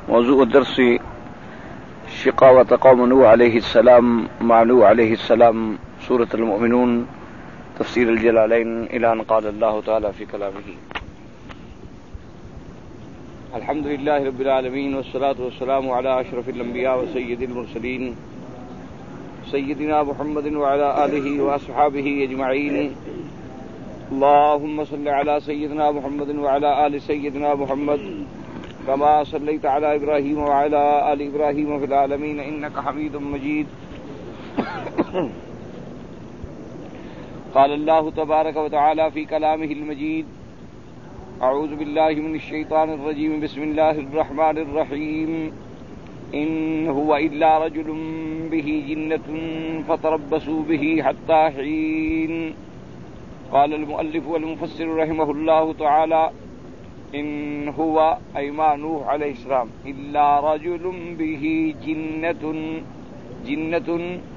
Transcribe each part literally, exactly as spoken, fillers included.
موضوع الدرس شقاوة قوم نوح عليه السلام مع نوح عليه السلام سورة المؤمنون تفسير الجلالين إلى أن قال الله تعالى في كلامه الحمد لله رب العالمين والصلاة والسلام على أشرف الأنبياء وسيد المرسلين سيدنا محمد وعلى آله وأصحابه أجمعين اللهم صل على سيدنا محمد وعلى آل سيدنا محمد كما صليت على إبراهيم وعلى آل إبراهيم في العالمين إنك حميد مجيد قال الله تبارك وتعالى في كلامه المجيد أعوذ بالله من الشيطان الرجيم بسم الله الرحمن الرحيم إن هو إلا رجل به جنة فتربصوا به حتى حين قال المؤلف والمفسر رحمه الله تعالى إن هو أي ما نوح عليه السلام إلا رجل به جنة جنة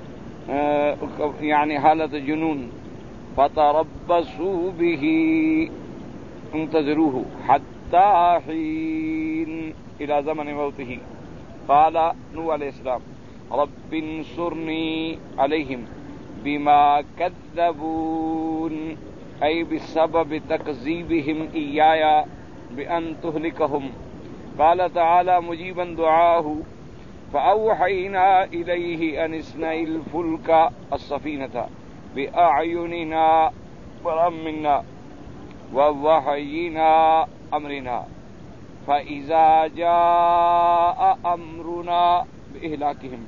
يعني حالة جنون فتربصوا به انتظروه حتى حين إلى زمن موته قال نوح عليه السلام رب انصرني عليهم بما كذبون أي بسبب تكذيبهم إياي بأن تهلكهم قال تعالى مجيبا دعاه فأوحينا إليه أن اصنع الفلك السفينة بأعيننا ورمنا ووحينا أمرنا فإذا جاء أمرنا بإهلاكهم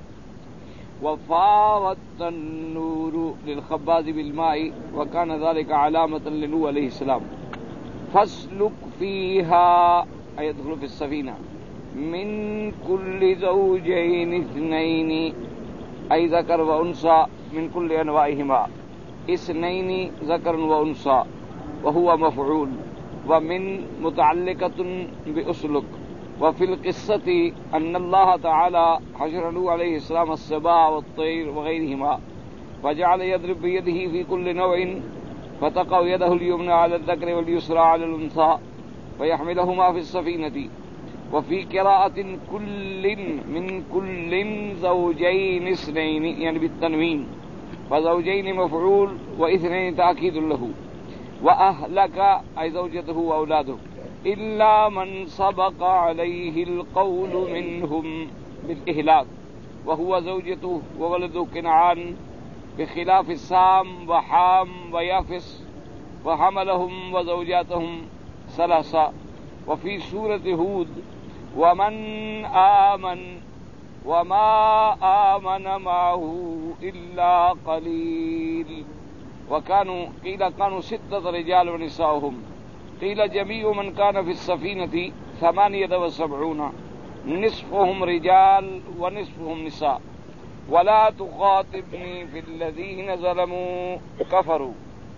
وفارت النور للخباز بالماء وكان ذلك علامة لنوح عليه السلام فاسلك فيها أي يدخل في السفينة من كل زوجين اثنين أي ذكر وأنثى من كل أنواعهما اثنين ذكر وأنثى وهو مفعول ومن متعلقة بأسلك وفي القصة أن الله تعالى حشر نوح عليه السلام السباع والطير وغيرهما فجعل يضرب بيده في كل نوع فتقع يده اليمنى على الذكر واليسرى على الأنثى فيحملهما في السفينة وفي قراءة كل من كل زوجين اثنين يعني بالتنوين فزوجين مفعول واثنين تأكيد له وأهلك أي زوجته وأولاده إلا من سبق عليه القول منهم بالإهلاك وهو زوجته وولده كنعان بخلاف سام وحام ويافس وحملهم وزوجاتهم ثلاثة وفي سورة هود ومن آمن وما آمن معه إلا قليل وكانوا قيل كانوا ستة رجال ونساؤهم قيل جميع من كان في السفينة ثمانية وسبعون نصفهم رجال ونصفهم نساء ولا تخاطبني في الذين ظلموا كفروا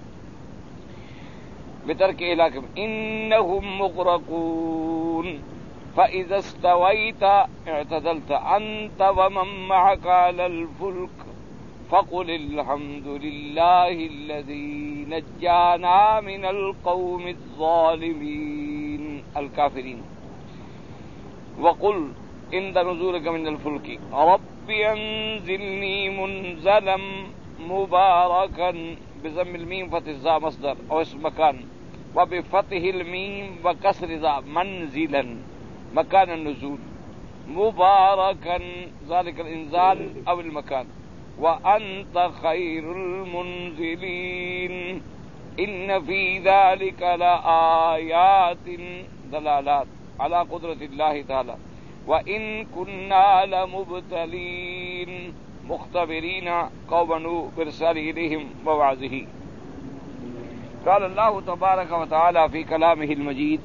بترك إهلاكهم إنهم مغرقون فإذا استويت اعتدلت أنت ومن معك على الفلك فقل الحمد لله الذي نجانا من القوم الظالمين الكافرين وقل عند نزولك من الفلك رب انزلني منزلا مباركا بضم الميم فتح الزاء مصدر او اسم مكان وبفتح الميم وكسر الزاء منزلا مكان النزول مباركا ذلك الانزال او المكان وأنت خير المنزلين إن في ذلك لآيات دلالات على قدرة الله تعالى وإن كنا لمبتلين مختبرين قوم نوح برسال إليهم ووعظه قال الله تبارك وتعالى في كلامه المجيد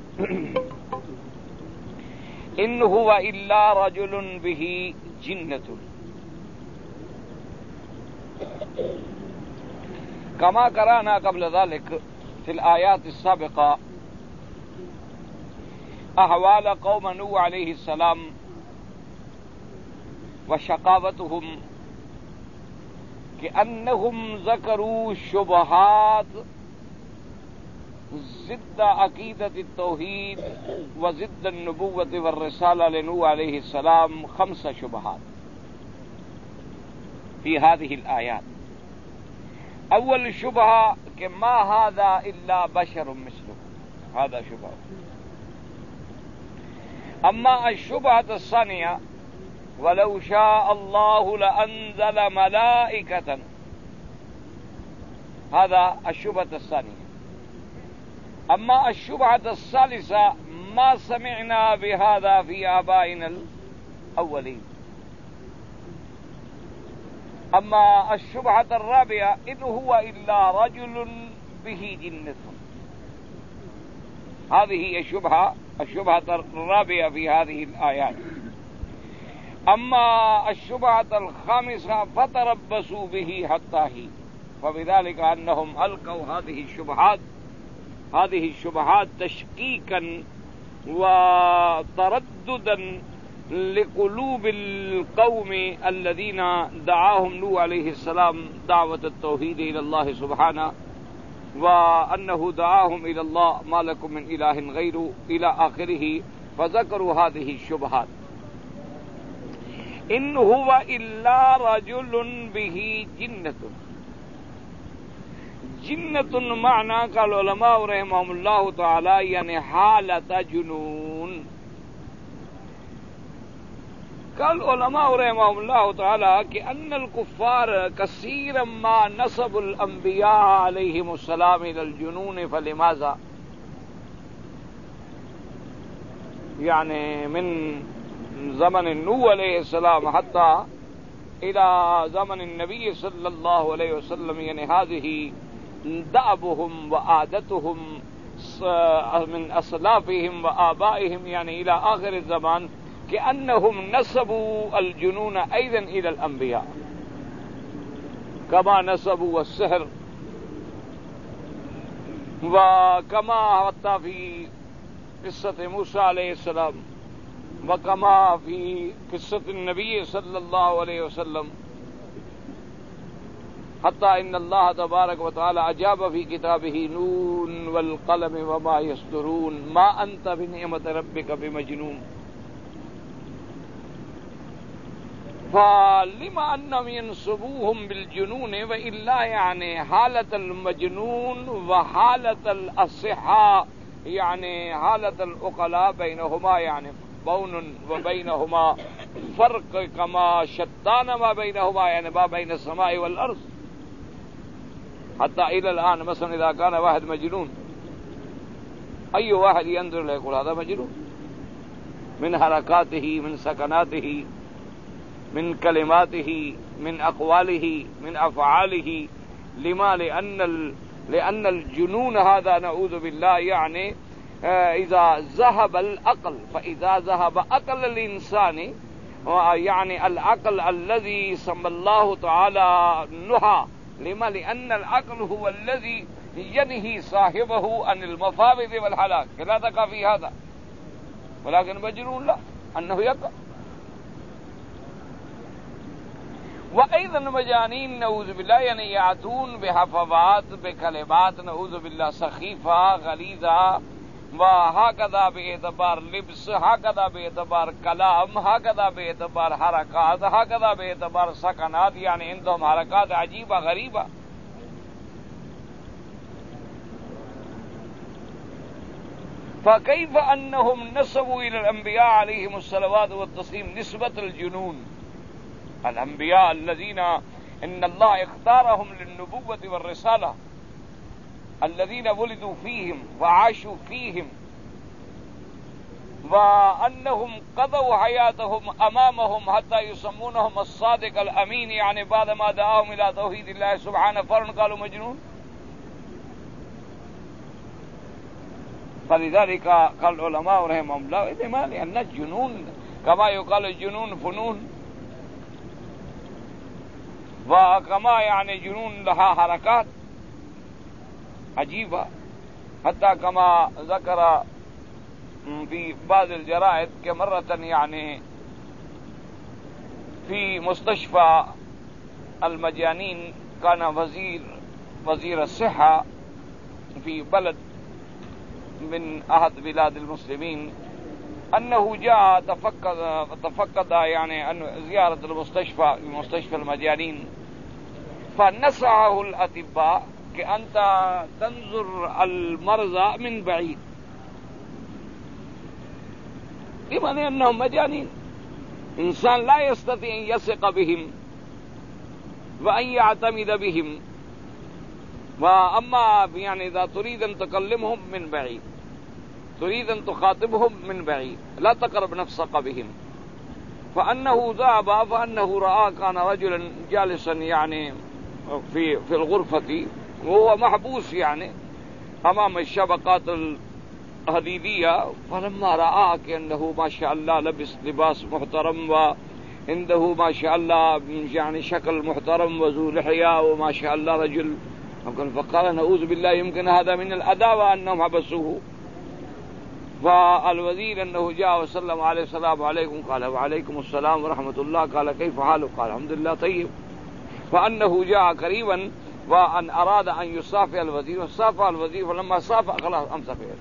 إن هو إلا رجل به جنة كما قرأنا قبل ذلك في الآيات السابقة أحوال قوم نوح عليه السلام وشقاوتهم كأنهم ذكروا شبهات ضد عقیدة التوحید وضد النبوة والرسالة لنوح علیہ السلام خمس شبہات في هذه الآيات. أول شبهة كما هذا إلا بشر مثلكم، هذا شبهة. أما الشبهة الثانية ولو شاء الله لأنزل ملائكة، هذا الشبهة الثانية. أما الشبهة الثالثة ما سمعنا بهذا في آبائنا الأولين. أما الشبهة الرابعة إن هو إلا رجل به جنة، هذه هي الشبهة الشبهة الرابعة في هذه الآيات. أما الشبهة الخامسة فتربصوا به حتى حين، فبذلك أنهم ألقوا هذه الشبهات هذه الشبهات تشكيكا وترددا لقلوب القوم الذين دعاهم نوح عليه السلام دعوة التوحيد إلى الله سبحانه، وأنه دعاهم إلى الله ما لكم من إله غيره إلى آخره، فذكروا هذه الشبهات. إن هو إلا رجل به جنة. جنة معنى قال العلماء رحمهم الله تعالى يعني حالة جنون. قال علماء رحمهم الله تعالى كأن الكفار كثيرا ما نسبوا الأنبياء عليهم السلام إلى الجنون، فلماذا؟ يعني من زمن نوح عليه السلام حتى إلى زمن النبي صلى الله عليه وسلم، يعني هذه دأبهم وعادتهم من أسلافهم وآبائهم، يعني إلى آخر الزمان، كأنهم نسبوا الجنون أيضا إلى الأنبياء كما نسبوا السحر، وكما حتى في قصة موسى عليه السلام، وكما في قصة النبي صلى الله عليه وسلم، حتى إن الله تبارك وتعالى أجاب في كتابه نون والقلم وما يسطرون ما أنت بنعمة ربك بمجنون. فلما أنهم ينسبوهم بالجنون وإلا يعني حالة المجنون وحالة الأصحاء، يعني حالة العقلاء بينهما يعني بون وبينهما فرق كما شتان ما بينهما، يعني ما بين السماء والأرض. حتى إلى الآن مثلا إذا كان واحد مجنون أي واحد ينظر له يقول هذا مجنون، من حركاته، من سكناته، من كلماته، من أقواله، من أفعاله. لما؟ لأن لأن الجنون هذا نعوذ بالله يعني إذا ذهب العقل، فإذا ذهب عقل الإنسان، يعني العقل الذي سمى الله تعالى نهى. لما؟ لأن العقل هو الذي ينهي صاحبه عن المفاوض والهلاك، لا تقع في هذا. ولكن مجنون لا، أنه يقع. وأيضا مجانين نعوذ بالله يعني يأتون بحفظات بكلمات نعوذ بالله سخيفة غليظة، وهكذا باعتبار لبس، هكذا باعتبار كلام، هكذا باعتبار حركات، هكذا باعتبار سكنات، يعني عندهم حركات عجيبة غريبة. فكيف أنهم نسبوا إلى الأنبياء عليهم الصلوات والتسليم نسبة الجنون؟ الأنبياء الذين إن الله اختارهم للنبوة والرسالة، الذين ولدوا فيهم وعاشوا فيهم، وأنهم قضوا حياتهم أمامهم حتى يسمونهم الصادق الأمين، يعني بعدما دعاهم إلى توحيد الله سبحانه فورا قالوا مجنون. فلذلك قال العلماء رحمهم الله إنما لأن الجنون كما يقال الجنون فنون، وكما يعني جنون لها حركات عجيبة، حتى كما ذكر في بعض الجرائد كمرة يعني في مستشفى المجانين كان وزير وزير الصحة في بلد من أحد بلاد المسلمين أنه جاء تفقد تفقد يعني أن زيارة المستشفى مستشفى المجانين، فنصحه الأطباء كأنت تنظر المرضى من بعيد، لمن أنهم مجانين، إنسان لا يستطيع أن يثق بهم وأن يعتمد بهم، وأما يعني إذا تريد أن تكلمهم من بعيد، تريد أن تخاطبهم من بعيد، لا تقرب نفسك بهم. فأنه ذهب فأنه رأى كان رجلا جالسا يعني في في الغرفة وهو محبوس يعني أمام الشبكات الحديدية، فلما رأى كأنه ما شاء الله لبس لباس محترم وعنده ما شاء الله يعني شكل محترم وذو لحية وما شاء الله رجل، فقال نعوذ بالله يمكن هذا من الأداوة أنهم حبسوه. فالوزير أنه جاء وسلم عليه السلام عليكم، قال وعليكم السلام ورحمة الله، قال كيف حالك؟ قال الحمد لله طيب. فأنه جاء قريبا وأن أراد أن يصافح الوزير، وصافح الوزير، فلما صافح خلاص أمسك يده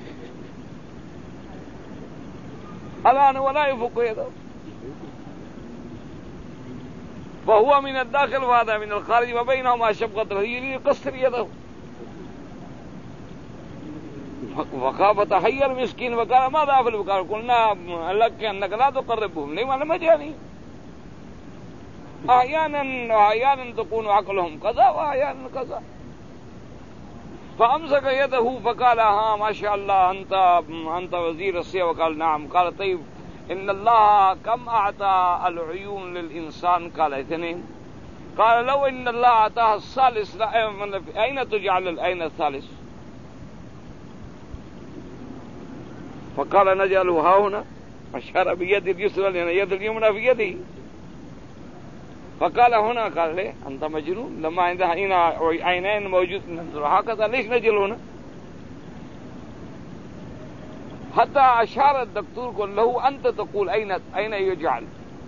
الآن ولا يفك يده، فهو من الداخل وهذا من الخارج وبينهما شفقة يريد يكسر يده، وخاف تحير مسكين وقال ماذا أفعل؟ قال قلنا لك أنك لا تقربهم لما لم يجاني، أحيانا أحيانا تكون عقلهم كذا وأحيانا كذا. فأمسك يده فقال ها ما شاء الله أنت أنت وزير السيا؟ وقال نعم. قال طيب إن الله كم أعطى العيون للإنسان؟ قال اثنين. قال لو إن الله أعطاه الثالث أين تجعل العين الثالث؟ فقال نجعله ها هنا، أشار بيد اليسرى لأن يد اليمنى في يده، فقال هنا. قال ليه أنت مجنون؟ لما عندها هنا عينين موجود ننظر هكذا، ليش نجل هنا؟ حتى أشار الدكتور قال له أنت تقول أين أين يجعل؟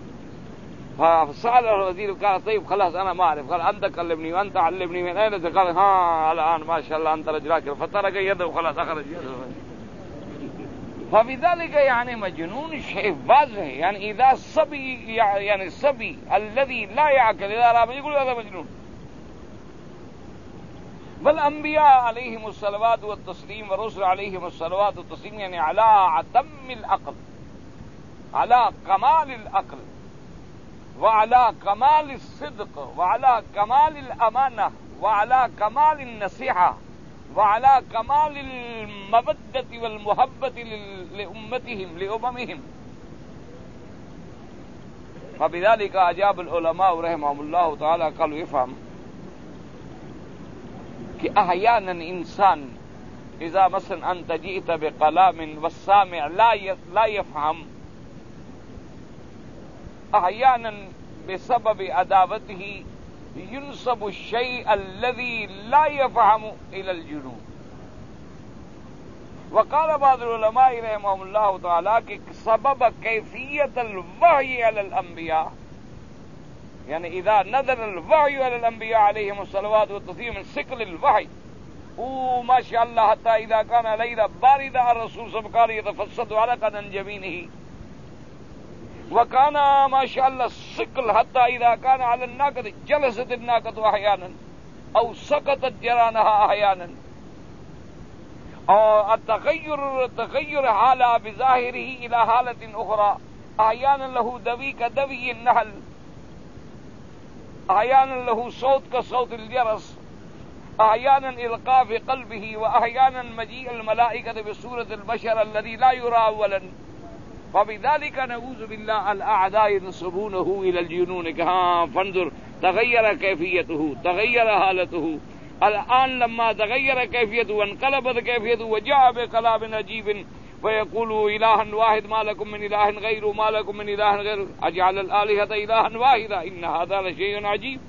فسأل الوزير قال طيب خلاص أنا ما أعرف. قال أنت كلمني وأنت علمني من أين؟ قال ها الآن ما شاء الله أنت رجل راكب، فترك يده وخلاص أخرج يده. فبذلك يعني مجنون شيء واضح، يعني إذا الصبي يعني الصبي الذي لا يعقل إذا رأى يقول هذا مجنون. والأنبياء عليهم الصلوات والتسليم والرسل عليهم الصلوات والتسليم يعني على أتم العقل، على كمال العقل وعلى كمال الصدق وعلى كمال الأمانة وعلى كمال النصيحة وعلى كمال المودة والمحبة لأمتهم لأممهم. فبذلك أجاب العلماء رحمهم الله تعالى قالوا يفهم کہ احیانا انسان اذا مثلا انت جئت بكلام والسامع لا لا يفهم، احيانا بسبب عداوته ينسب الشيء الذي لا يفهم الى الجنون. وقال بعض العلماء رحمهم الله تعالى کہ سبب کیفیت الوحی علی الانبیاء، يعني إذا نزل الوحي على الأنبياء عليهم الصلوات والتسليم من ثقل الوحي وما شاء الله حتى إذا كان ليلة باردة الرسول صلى الله عليه وسلم يتفسد علقة عن جبينه، وكان ما شاء الله الثقل حتى إذا كان على الناقة جلست الناقة أحيانا أو سقطت جرانها أحيانا، أو التغير تغير حالة بظاهره إلى حالة أخرى، أحيانا له دوي كدوي النحل، احيانا له صوت كصوت الجرس، احيانا القاء في قلبه، واحيانا مجيء الملائكه بصوره البشر الذي لا يرى اولا. فبذلك نعوذ بالله الاعداء ينسبونه الى الجنون كها فانظر تغير كيفيته تغير حالته. الان لما تغير كيفيته وانقلبت كيفيته وجاء بكلام عجيب ويقول إلها واحد ما لكم من إله غيره ما لكم من إله غيره أجعل الآلهة إلها واحدا إن هذا لشيء عجيب.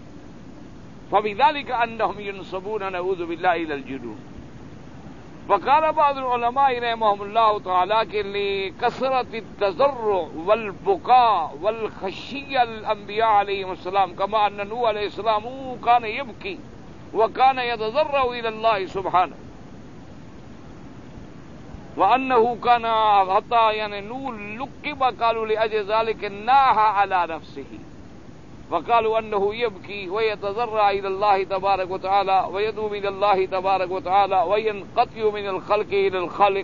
فبذلك أنهم ينسبون نعوذ بالله إلى الجنون. وقال بعض العلماء رحمهم الله تعالى کہ لكثرة التضرع والبكاء والخشية للأنبياء عليهم السلام كما أن نوح عليه السلام كان يبكي وكان يتضرع إلى الله سبحانه. وأنه كان حتى يعني لقب قالوا لأجل ذلك ناح على نفسه وقالوا أنه يبكي ويتضرع إلى الله تبارك وتعالى ويدعو إلى الله تبارك وتعالى وينقطع من الخلق إلى الخلق،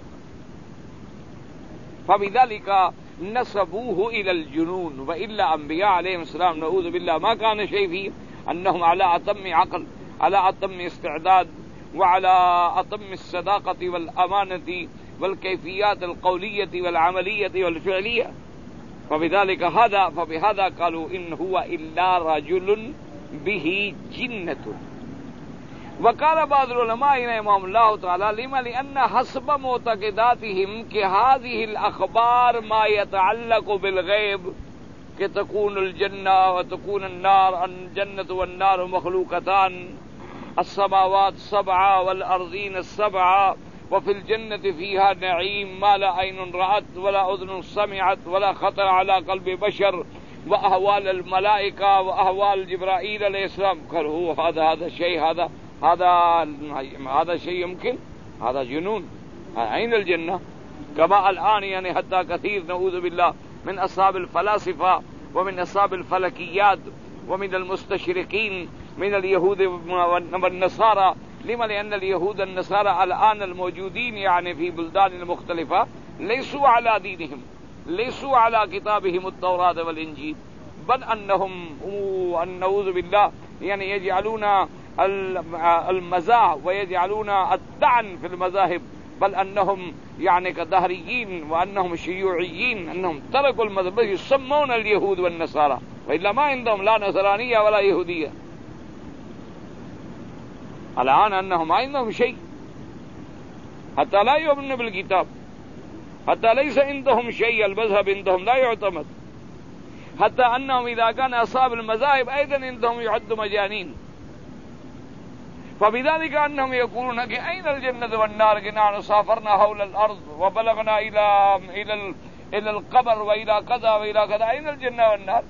فبذلك نسبوه إلى الجنون. وإلا أنبياء عليهم السلام نعوذ بالله ما كان شيء فيه، أنهم على أتم عقل، على أتم استعداد، وعلى أتم الصداقة والأمانة والكيفيات القولية والعملية والفعلية. فبذلك هذا فبهذا قالوا إن هو إلا رجل به جنة. وقال بعض العلماء رحمهم الله تعالى لما لأن حسب معتقداتهم کہ هذه الأخبار ما يتعلق بالغيب کہ تكون الجنة وتكون النار، الجنة والنار مخلوقتان، السماوات سبعة والأرضين السبعة، وفي الجنة فيها نعيم ما لا عين رأت ولا أذن سمعت ولا خطر على قلب بشر، وأحوال الملائكة وأحوال جبرائيل عليه السلام. قالوا هذا هذا شيء هذا هذا هذا شيء يمكن، هذا جنون. أين الجنة؟ كما الآن يعني حتى كثير نعوذ بالله من أصحاب الفلاسفة ومن أصحاب الفلكيات ومن المستشرقين من اليهود والنصارى. لما لأن اليهود والنصارى الآن الموجودين يعني في بلدان المختلفة ليسوا على دينهم، ليسوا على كتابهم التوراة والإنجيل، بل أنهم نعوذ بالله يعني يجعلون المزاح ويجعلون الطعن في المذاهب، بل أنهم يعني كدهريين وأنهم شيوعيين، أنهم تركوا المذهب يسمون اليهود والنصارى، وإلا ما عندهم لا نصرانية ولا يهودية. الآن أنهم ما عندهم شيء، حتى لا يؤمنون بالكتاب، حتى ليس عندهم شيء، المذهب عندهم لا يعتمد، حتى أنهم إذا كان أصحاب المذاهب أيضا عندهم يعد مجانين. فبذلك أنهم يقولون أين الجنة والنار؟ نحن سافرنا حول الأرض وبلغنا إلى إلى إلى القبر وإلى كذا وإلى كذا، أين الجنة والنار؟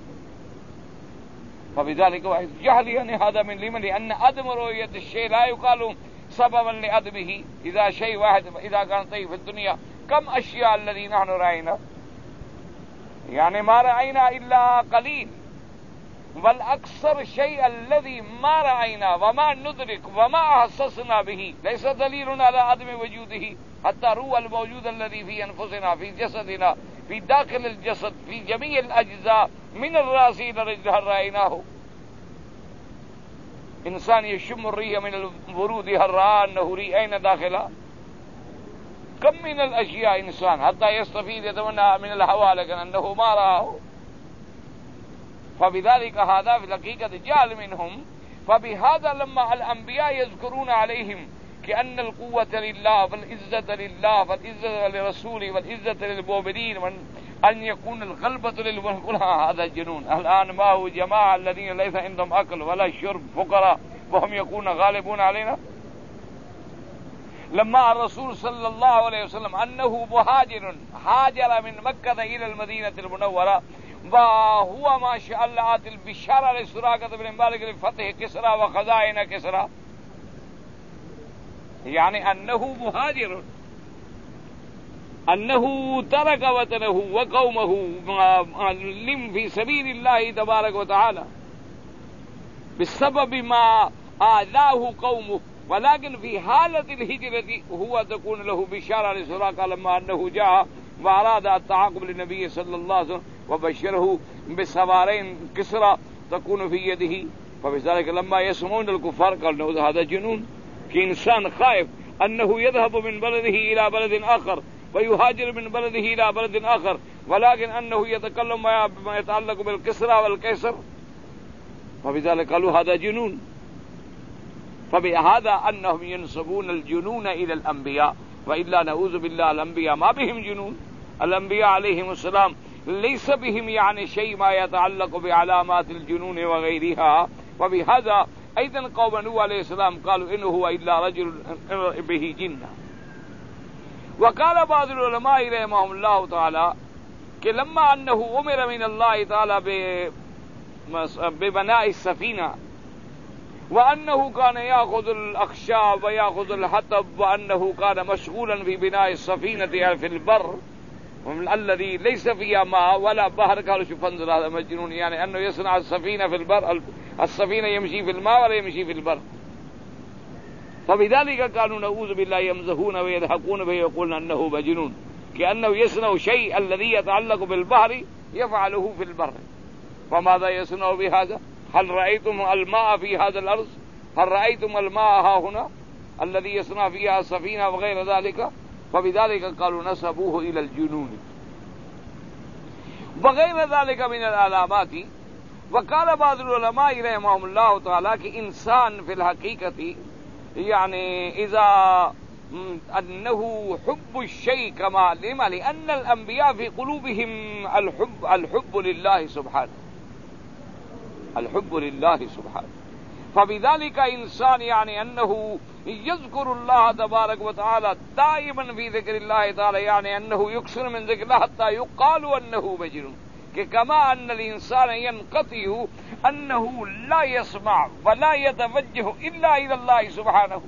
فبذلك جهل يعني هذا من لمن لأن عدم رؤية الشيء لا يقال سببا لعدمه. إذا شيء واحد إذا كان طيب في الدنيا كم أشياء الذي نحن رأينا، يعني ما رأينا إلا قليل، والأكثر الشيء الذي ما رأينا وما ندرك وما أحسسنا به ليس دليل على عدم وجوده. حتى روى الموجود الذي في أنفسنا في جسدنا في داخل الجسد في جميع الأجزاء من الرأس إلى الرجل رأيناه. إنسان يشم الريح من الورود هل رأى أنه ريح أين داخلها؟ كم من الأشياء إنسان حتى يستفيد يتمنى من الهواء لكن أنه ما رآه. فبذلك هذا في الحقيقة جهل منهم. فبهذا لما الأنبياء يذكرون عليهم كأن القوة لله والعزة لله والعزة لرسوله والعزة للمؤمنين أن يكون الغلبة للمؤمنين، هذا جنون. الآن ما هو جماعة الذين ليس عندهم أكل ولا شرب فقراء وهم يكون غالبون علينا. لما الرسول صلى الله عليه وسلم أنه مهاجر هاجر من مكة إلى المدينة المنورة، وهو ما شاء الله آتي البشارة لسراقة بن مالك لفتح كسرى وخزائن كسرى، يعني أنه مهاجر، أنه ترك وطنه وقومه لم في سبيل الله تبارك وتعالى بسبب ما آذاه قومه، ولكن في حالة الهجرة هو تكون له بشارة لسراقة لما أنه جاء وأراد التعاقب للنبي صلى الله عليه وسلم وبشره بسوارين كسرى تكون في يده. فبذلك لما يسمعون الكفار قالوا هذا جنون، کہ انسان خائف أنه يذهب من بلده إلى بلد آخر ويهاجر من بلده إلى بلد آخر، ولكن أنه يتكلم ما يتعلق بالكسرى والقيصر. فبذلك قالوا هذا جنون. فبهذا أنهم ينسبون الجنون إلى الأنبياء، وإلا نعوذ بالله الأنبياء ما بهم جنون. الأنبياء عليهم السلام ليس بهم يعني شيء ما يتعلق بعلامات الجنون وغيرها. وبهذا أيضا قوم نوح عليه السلام قالوا إنه هو إلا رجل به جنة. وقال بعض العلماء رحمهم الله تعالى کہ لما أنه أمر من الله تعالى ببناء السفينة وأنه كان يأخذ الأخشاب ويأخذ الحطب وأنه كان مشغولا في بناء السفينة في البر الذي ليس فيها ماء ولا بحر. قالوا شوف انظر هذا مجنون، يعني أنه يصنع السفينة في البر، السفينة يمشي في الماء ولا يمشي في البر. فبذلك كانوا نعوذ بالله يمزحون ويضحكون به يقولون أنه مجنون، كأنه يصنع شيء الذي يتعلق بالبحر يفعله في البر. فماذا يصنع بهذا؟ هل رأيتم الماء في هذا الأرض؟ هل رأيتم الماء ها هنا الذي يصنع فيها السفينة وغير ذلك؟ فبذلك قالوا نسبوه إلى الجنون وغير ذلك من العلامات. وقال بعض العلماء رحمهم الله تعالى کہ انسان في الحقيقة يعني إذا أنه حب الشيء كما لما لأن الأنبياء في قلوبهم الحب الحب لله سبحانه، الحب لله سبحانه. فبذلك إنسان يعني أنه يذكر الله تبارك وتعالى دائما في ذكر الله تعالى، يعني أنه يكثر من ذكر الله حتى يقال أنه مجنون. كما أن الإنسان ينقطع أنه لا يسمع ولا يتوجه إلا إلى الله سبحانه.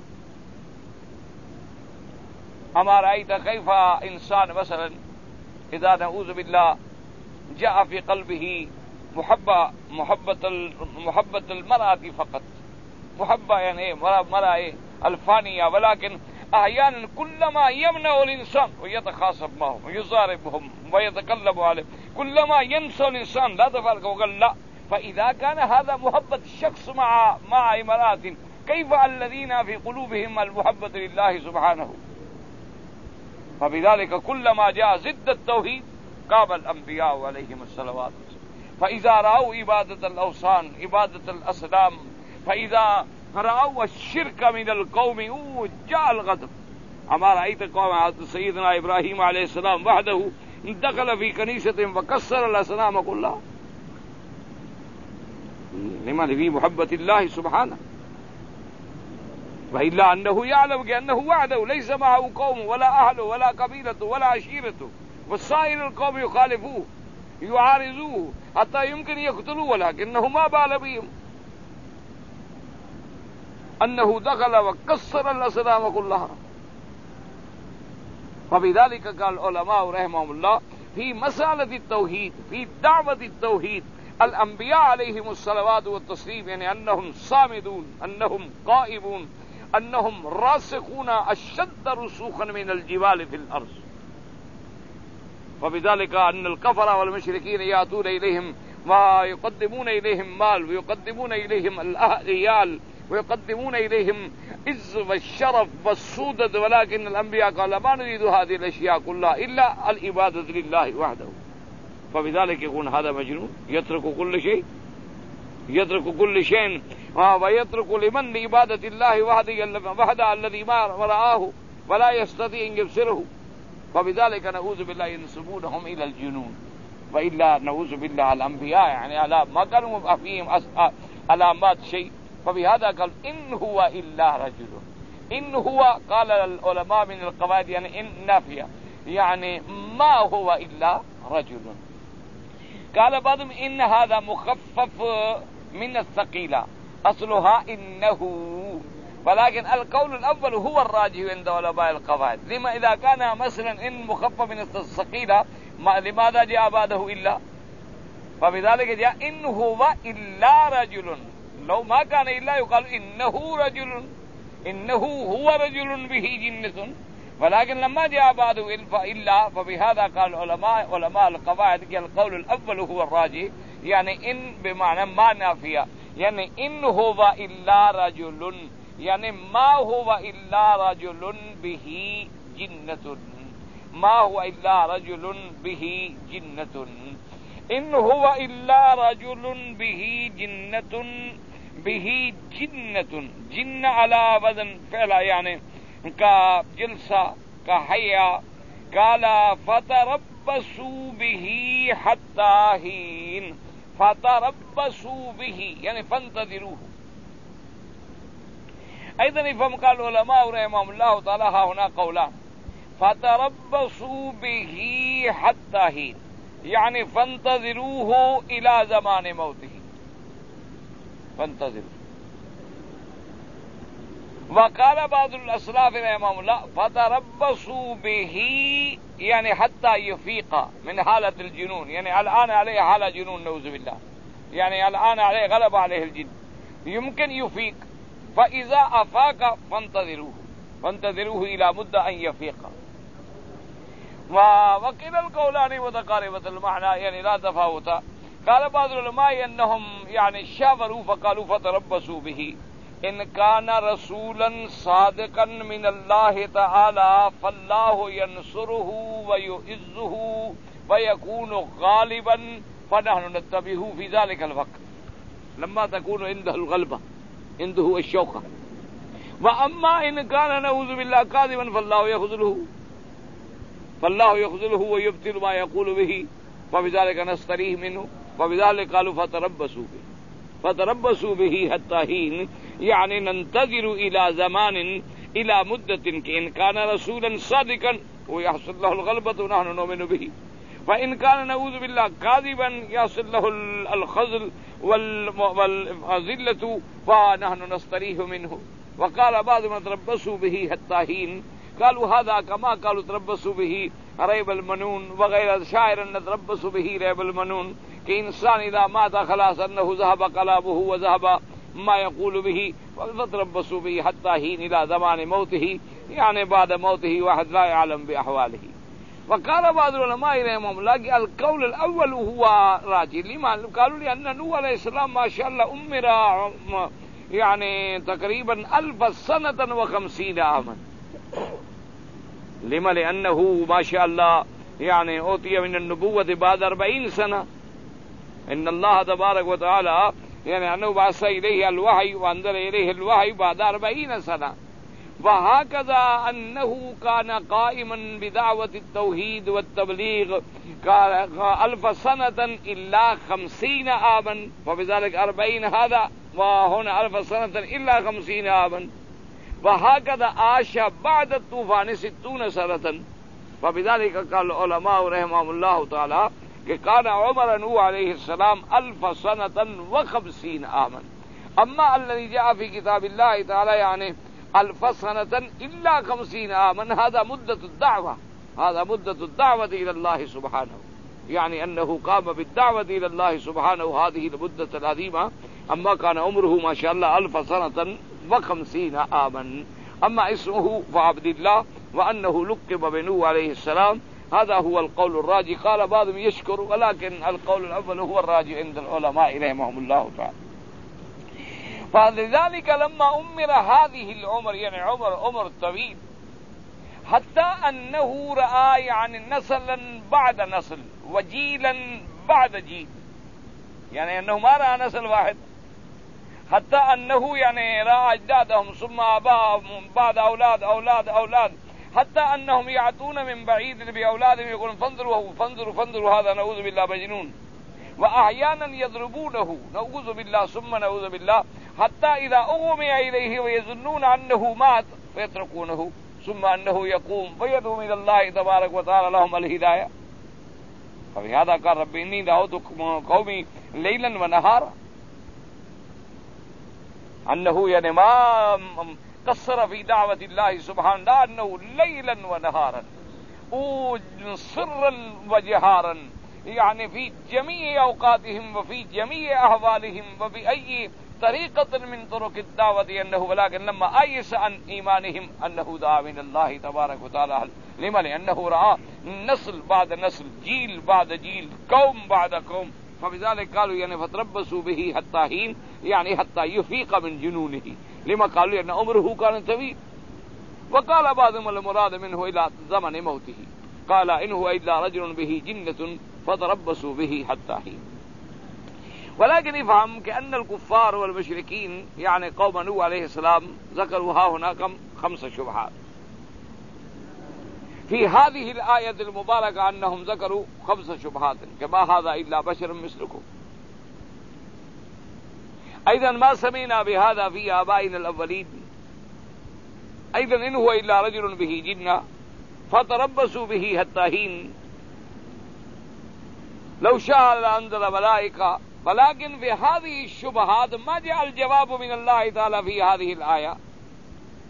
أما رأيت كيف إنسان مثلا إذا نعوذ بالله جاء في قلبه محبة محبة محبة المرأة فقط، محبة يعني مرأة الفانية، ولكن أحيانا كلما يمنع الإنسان ويتخاصم معهم ويضاربهم ويتكلم عليهم، كلما ينسى الإنسان لا تفرق وقال لا. فإذا كان هذا محبة الشخص مع مع امرأة، كيف الذين في قلوبهم المحبة لله سبحانه؟ فبذلك كلما جاء ضد التوحيد قام الأنبياء عليهم الصلوات. فإذا رأوا عبادة الأوثان عبادة الأصنام، فإذا رأوا الشرك من القوم جاء الغضب. أما رأيت قوم سيدنا إبراهيم عليه السلام وحده دخل في كنيسة وكسر الأصنام كلها، لمن في محبة الله سبحانه. وإلا أنه يعلم كأنه وعده ليس معه قوم ولا أهله ولا قبيلته ولا عشيرته، والسائر القوم يخالفوه يعارضوه حتى يمكن يقتلوه، ولكنه ما بال بهم أنه دخل وكسر الأصنام كلها. فبذلك قال العلماء رحمهم الله في مسألة التوحيد في دعوة التوحيد الأنبياء عليهم الصلوات والتسليم، يعني أنهم صامدون، أنهم قائمون، أنهم راسخون أشد رسوخا من الجبال في الأرض. فبذلك أن الكفر والمشركين يأتون إليهم ويقدمون إليهم مال ويقدمون إليهم الأهليال ويقدمون إليهم العز والشرف والسودة، ولكن الأنبياء قال ما نريد هذه الأشياء كلها إلا العبادة لله وحده. فبذلك يكون هذا مجنون يترك كل شيء يترك كل شيء ويترك لمن لعبادة الله وحده الذي ما رآه ولا يستطيع أن يبصره. فبذلك نعوذ بالله ينسبونهم إلى الجنون. وإلا نعوذ بالله الأنبياء يعني على ما كانوا فيهم علامات شيء. فبهذا قال إن هو إلا رجل، إن هو قال العلماء من القواعد يعني إن نافية، يعني ما هو إلا رجل. قال بعضهم إن هذا مخفف من الثقيلة أصلها إنه، ولكن القول الأول هو الراجح عند علماء القواعد. لما إذا كان مثلا إن مخفف من الثقيلة لماذا جاء بعده إلا؟ فبذلك جاء إن هو إلا رجل. لو ما كان إلا يقال إنه رجل، إنه هو رجل به جنة، ولكن لما جاء بعده إلا فبهذا قال علماء علماء القواعد القول الأول هو الراجح، يعني إن بمعنى ما نافية، يعني إن هو إلا رجل، يعني ما هو إلا رجل به جنة، ما هو إلا رجل به جنة. إن هو إلا رجل به جنة، به جنة، جن على وزن فعلا يعني كجلسة كحيا. قال فتربصوا به حتى حين، فتربصوا به يعني فانتظروه. أيضا يفهم قال العلماء رحمهم الله تعالى هنا قولان، فتربصوا به حتى حين يعني فانتظروه إلى زمان موته، فانتظروا وقال بعض الاسلاف رحمهم الله فتربصوا به يعني حتى يفيق من حالة الجنون، يعني الآن عليه حالة جنون نعوذ بالله، يعني الآن عليه غلب عليه الجن، يمكن يفيق، فإذا أفاق فانتظروه فانتظروه إلى مدة أن يفيق. وقيل القولان متقاربة المعنى يعني لا تفاوت. قال بعض العلماء أنهم يعني شاوروا فقالوا فتربصوا به إن كان رسولا صادقا من الله تعالى فالله ينصره ويعزه ويكون غالبا فنحن نتبعه في ذلك الوقت لما تكون عنده الغلبة عنده الشوكة. وأما إن كان نعوذ بالله كاذبا فالله يخذله فالله يخذله ويبطل ما يقول به فبذلك نستريح منه. وبذلك قالوا فتربصوا به فتربصوا به حتى حين يعني ننتظر إلى زمان إلى مدة إن كان رسولا صادقا ويحصل له الغلبة ونحن نؤمن به، فإن كان نعوذ بالله كاذبا يحصل له الخذل والذلة فنحن نستريح منه. وقال بعض من تربصوا به حتى حين قالوا هذا كما قالوا تربصوا به ريب المنون وغير شاعر نتربص به ريب المنون کہ انسان اذا مات خلاص انه ذهب قلابه وذهب ما يقول به فتربصوا به حتى حين الى زمان موته يعني بعد موته واحد لا يعلم باحواله. وقال بعض العلماء رحمهم الله القول الاول هو راجح لما قالوا لان نوح عليه السلام ما شاء الله امر يعني تقريبا الف سنة وخمسين عاما. لما لأنه ما شاء الله يعني أوتي من النبوة بعد أربعين سنة. إن الله تبارك وتعالى يعني أنه بعث إليه الوحي وأنزل إليه الوحي بعد أربعين سنة. وهكذا أنه كان قائما بدعوة التوحيد والتبليغ ألف سنة إلا خمسين عاما، وبذلك أربعين هذا وهنا ألف سنة إلا خمسين عاما. وهكذا عاش بعد الطوفان ستون سنة. وبذلك قال العلماء رحمهم الله تعالى کہ كان عمر نوح عليه السلام ألف سنة وخمسين عاما. أما الذي جاء في كتاب الله تعالى يعني ألف سنة إلا خمسين عاما هذا مدة الدعوة هذا مدة الدعوة إلى الله سبحانه، يعني أنه قام بالدعوة إلى الله سبحانه هذه المدة العظيمة. أما كان عمره ما شاء الله ألف سنة وخمسين عاما. أما اسمه فعبد الله وأنه لقب بنوح عليه السلام هذا هو القول الراجح. قال بعضهم يشكر ولكن القول الأول هو الراجح عند العلماء رحمهم الله تعالى. فلذلك لما أمر هذه العمر يعني عمر عمر طويل حتى أنه رأى يعني نسلا بعد نسل وجيلا بعد جيل، يعني أنه ما رأى نسل واحد، حتى أنه يعني رأى أجدادهم ثم آباءهم بعد أولاد أولاد أولاد، حتى أنهم يعطون من بعيد بأولادهم يقولون فانظروا فانظروا فانظروا هذا نعوذ بالله مجنون. وأحيانا يضربونه نعوذ بالله ثم نعوذ بالله، حتى إذا أغمي إليه ويظنون أنه مات فيتركونه ثم أنه يقوم فيدعو إلى الله تبارك وتعالى لهم الهداية. فبهذا قال رب إني دعوت قومي ليلا ونهارا، أنه يعني ما قصر في دعوة الله سبحانه لا أنه ليلا ونهارا سرا وجهارا، يعني في جميع أوقاتهم وفي جميع أحوالهم وفي أي طريقة من طرق الدعوة أنه، ولكن لما أيس عن إيمانهم أنه دعا من الله تبارك وتعالى. لما؟ لأنه رأى نسل بعد نسل جيل بعد جيل قوم بعد قوم. فبذلك قالوا يعني فتربصوا به حتى حين يعني حتى يفيق من جنونه. لما قالوا أن عمره كان طويل. وقال بعضهم المراد منه إلى زمن موته، قال إنه إلا رجل به جنة فتربصوا به حتى حين. ولكن يفهم كأن الكفار والمشركين يعني قوم نوح عليه السلام ذكروا ها هنا كم خمس شبهات في هذه الآية المباركة، أنهم ذكروا خمس شبهات كما هذا إلا بشر مثلكم. أيضا ما سمعنا بهذا في آبائنا الأولين. أيضا إن هو إلا رجل به جنة فتربصوا به حتى حين. لو شاء لأنزل ملائكة. ولكن في هذه الشبهات ما جاء الجواب من الله تعالى في هذه الآية.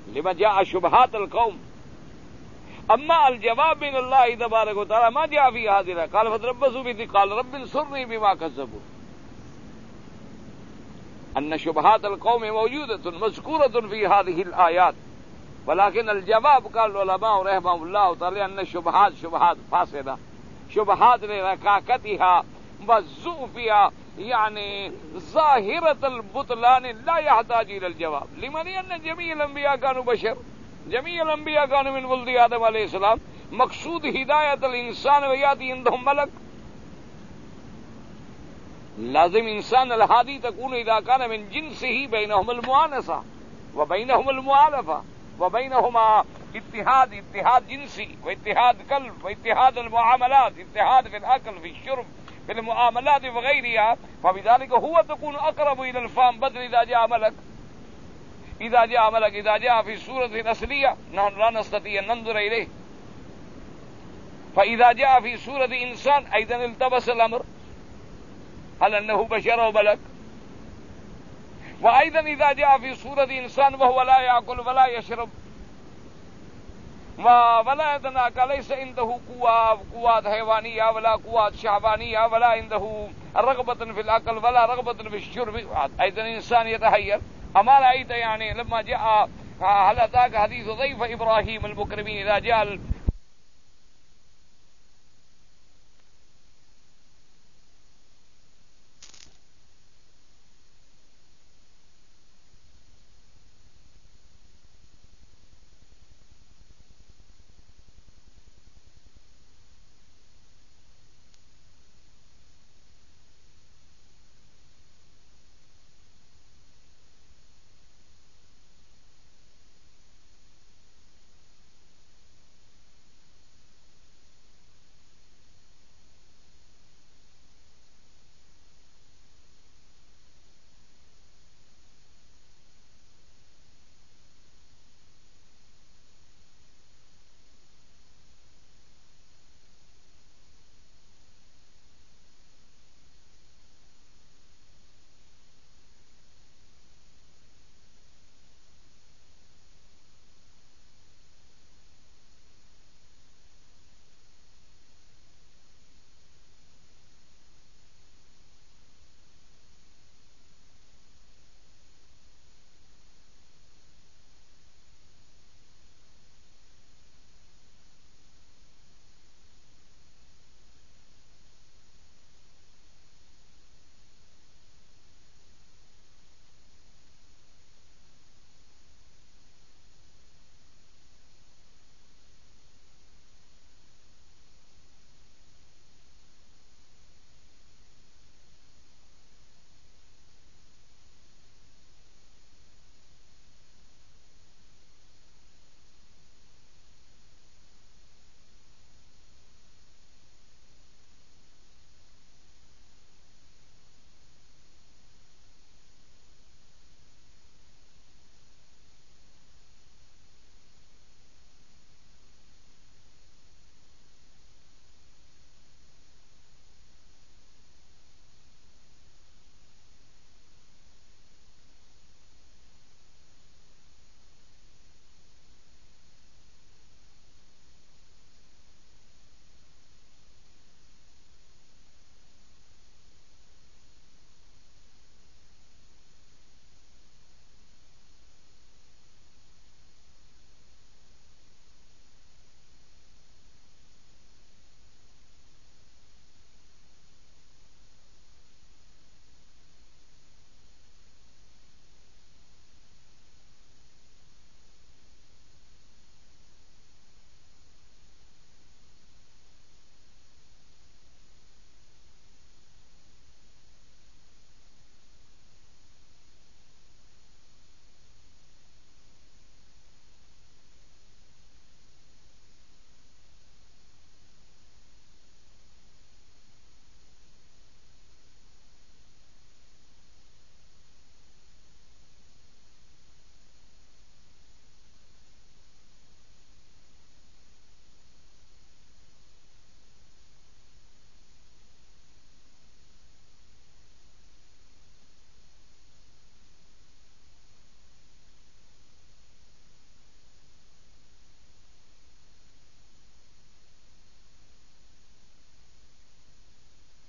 لما جاء شبهات القوم. اما الجواب من الله تبارك وتعالى ما جاء في هذه قال فتربصوا به قال رب انصرني بما كذبوا. ان شبهات القوم موجودة مذكورة في هذه الآيات، ولكن الجواب قال العلماء رحمهم الله تعالى ان شبهات شبهات فاسدة، شبهات لركاكتها وضعفها يعني ظاهرة البطلان لا يحتاج إلى الجواب. لمن؟ أن جميع الأنبياء كانوا بشر، جميع الأنبياء كانوا من ولد آدم عليه السلام. مقصود هداية الإنسان ويأتي عندهم ملك. لازم إنسان الهادي تكون إذا كان من جنسه بينهم المؤانسة وبينهم المؤالفة وبينهما اتحاد، اتحاد جنسي واتحاد قلب واتحاد المعاملات، اتحاد في الأكل في الشرب في المعاملات وغيرها، فبذلك هو تكون أقرب إلى الفهم بدل إذا جاء ملك. إذا جاء ملك إذا جاء في صورة أصلية نحن لا نستطيع أن ننظر إليه، فإذا جاء في صورة إنسان أيضا التبس الأمر هل أنه بشر أو ملك. وأيضا إذا جاء في صورة إنسان وهو لا يأكل ولا يشرب ولا يتناكى، ليس عنده قوة قوات حيوانية ولا قوات شعبانية ولا عنده رغبة في الأكل ولا رغبة في الشرب، أيضا إنسان يتحير. أما رأيت يعني لما جاء هل أتاك حديث ضيف إبراهيم المكرمين إذا جاء